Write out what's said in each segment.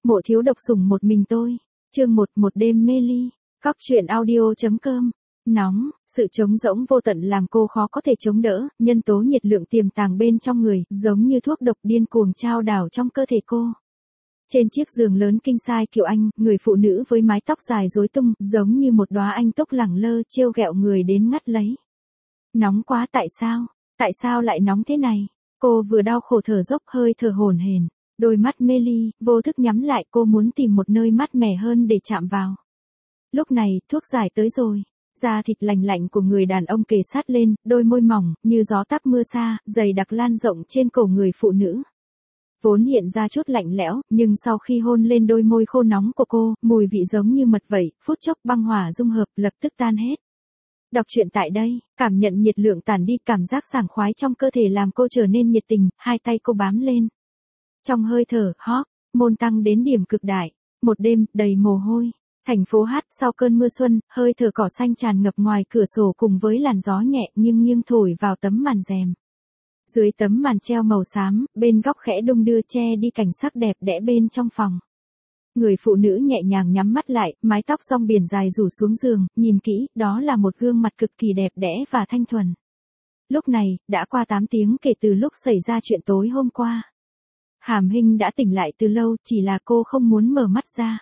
Mộ thiếu độc sủng một mình tôi. Chương 1, một đêm mê ly. Cóc truyện audio.com. Nóng, sự trống rỗng vô tận làm cô khó có thể chống đỡ, nhân tố nhiệt lượng tiềm tàng bên trong người, giống như thuốc độc điên cuồng trao đảo trong cơ thể cô. Trên chiếc giường lớn king size kiểu Anh, người phụ nữ với mái tóc dài rối tung, giống như một đóa anh túc lẳng lơ trêu ghẹo người đến ngắt lấy. Nóng quá, tại sao? Tại sao lại nóng thế này? Cô vừa đau khổ thở dốc hơi thở hổn hển, đôi mắt mê ly, vô thức nhắm lại, cô muốn tìm một nơi mát mẻ hơn để chạm vào. Lúc này, thuốc giải tới rồi. Da thịt lành lạnh của người đàn ông kề sát lên, đôi môi mỏng, như gió táp mưa xa, dày đặc lan rộng trên cổ người phụ nữ. Vốn hiện ra chút lạnh lẽo, nhưng sau khi hôn lên đôi môi khô nóng của cô, mùi vị giống như mật vậy, phút chốc băng hỏa dung hợp, lập tức tan hết. Đọc truyện tại đây, cảm nhận nhiệt lượng tản đi, cảm giác sảng khoái trong cơ thể làm cô trở nên nhiệt tình, hai tay cô bám lên. Trong hơi thở, hot, môn tăng đến điểm cực đại, một đêm, đầy mồ hôi. Thành phố hát sau cơn mưa xuân, hơi thở cỏ xanh tràn ngập ngoài cửa sổ cùng với làn gió nhẹ nghiêng thổi vào tấm màn rèm. Dưới tấm màn treo màu xám, bên góc khẽ đung đưa che đi cảnh sắc đẹp đẽ bên trong phòng. Người phụ nữ nhẹ nhàng nhắm mắt lại, mái tóc rong biển dài rủ xuống giường, nhìn kỹ, đó là một gương mặt cực kỳ đẹp đẽ và thanh thuần. Lúc này, đã qua 8 tiếng kể từ lúc xảy ra chuyện tối hôm qua. Hàm Hinh đã tỉnh lại từ lâu, chỉ là cô không muốn mở mắt ra.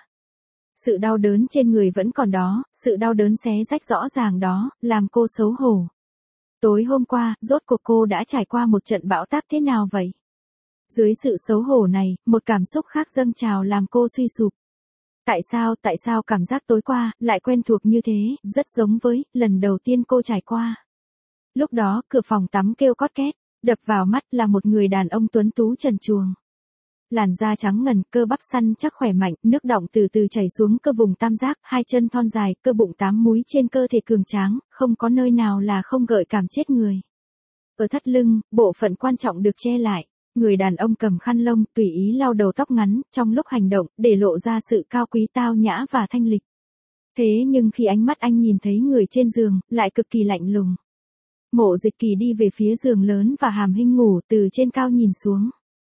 Sự đau đớn trên người vẫn còn đó, sự đau đớn xé rách rõ ràng đó, làm cô xấu hổ. Tối hôm qua, rốt cuộc cô đã trải qua một trận bão táp thế nào vậy? Dưới sự xấu hổ này, một cảm xúc khác dâng trào làm cô suy sụp. Tại sao cảm giác tối qua, lại quen thuộc như thế, rất giống với, lần đầu tiên cô trải qua. Lúc đó, cửa phòng tắm kêu cót két, đập vào mắt là một người đàn ông tuấn tú trần truồng. Làn da trắng ngần, cơ bắp săn chắc khỏe mạnh, nước đọng từ từ chảy xuống cơ vùng tam giác, hai chân thon dài, cơ bụng 8 múi trên cơ thể cường tráng, không có nơi nào là không gợi cảm chết người. Ở thắt lưng, bộ phận quan trọng được che lại. Người đàn ông cầm khăn lông, tùy ý lau đầu tóc ngắn, trong lúc hành động, để lộ ra sự cao quý tao nhã và thanh lịch. Thế nhưng khi ánh mắt anh nhìn thấy người trên giường, lại cực kỳ lạnh lùng. Mộ Dịch Kỳ đi về phía giường lớn và Hàm Hinh ngủ từ trên cao nhìn xuống.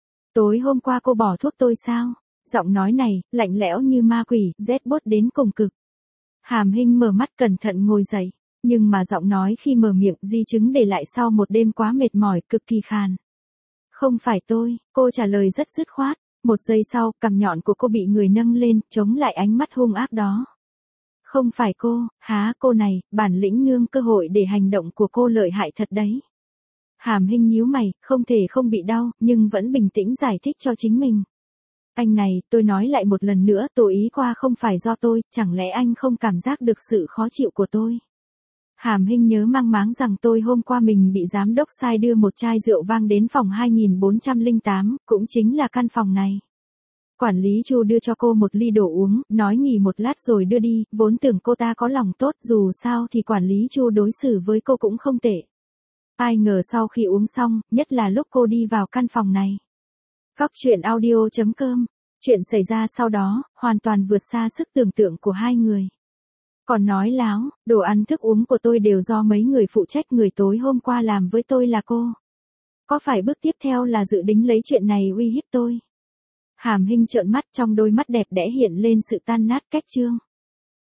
Tối hôm qua cô bỏ thuốc tôi sao? Giọng nói này, lạnh lẽo như ma quỷ, rét buốt đến cùng cực. Hàm Hinh mở mắt cẩn thận ngồi dậy, nhưng mà giọng nói khi mở miệng di chứng để lại sau một đêm quá mệt mỏi, cực kỳ khàn. Không phải tôi, cô trả lời rất dứt khoát. Một giây sau, cằm nhọn của cô bị người nâng lên, chống lại ánh mắt hung ác đó. Không phải cô, há cô này, bản lĩnh nương cơ hội để hành động của cô lợi hại thật đấy. Hàm Hinh nhíu mày, không thể không bị đau, nhưng vẫn bình tĩnh giải thích cho chính mình. Anh này, tôi nói lại một lần nữa, tối ý qua không phải do tôi, chẳng lẽ anh không cảm giác được sự khó chịu của tôi? Hàm Hinh nhớ mang máng rằng tôi hôm qua mình bị giám đốc sai đưa một chai rượu vang đến phòng 2408, cũng chính là căn phòng này. Quản lý Chu đưa cho cô một ly đồ uống, nói nghỉ một lát rồi đưa đi, vốn tưởng cô ta có lòng tốt, dù sao thì quản lý Chu đối xử với cô cũng không tệ. Ai ngờ sau khi uống xong, nhất là lúc cô đi vào căn phòng này. Cóc truyện audio.com. Chuyện xảy ra sau đó, hoàn toàn vượt xa sức tưởng tượng của hai người. Còn nói láo, đồ ăn thức uống của tôi đều do mấy người phụ trách, người tối hôm qua làm với tôi là cô. Có phải bước tiếp theo là dự định lấy chuyện này uy hiếp tôi? Hàm Hinh trợn mắt, trong đôi mắt đẹp đẽ hiện lên sự tan nát cách chương.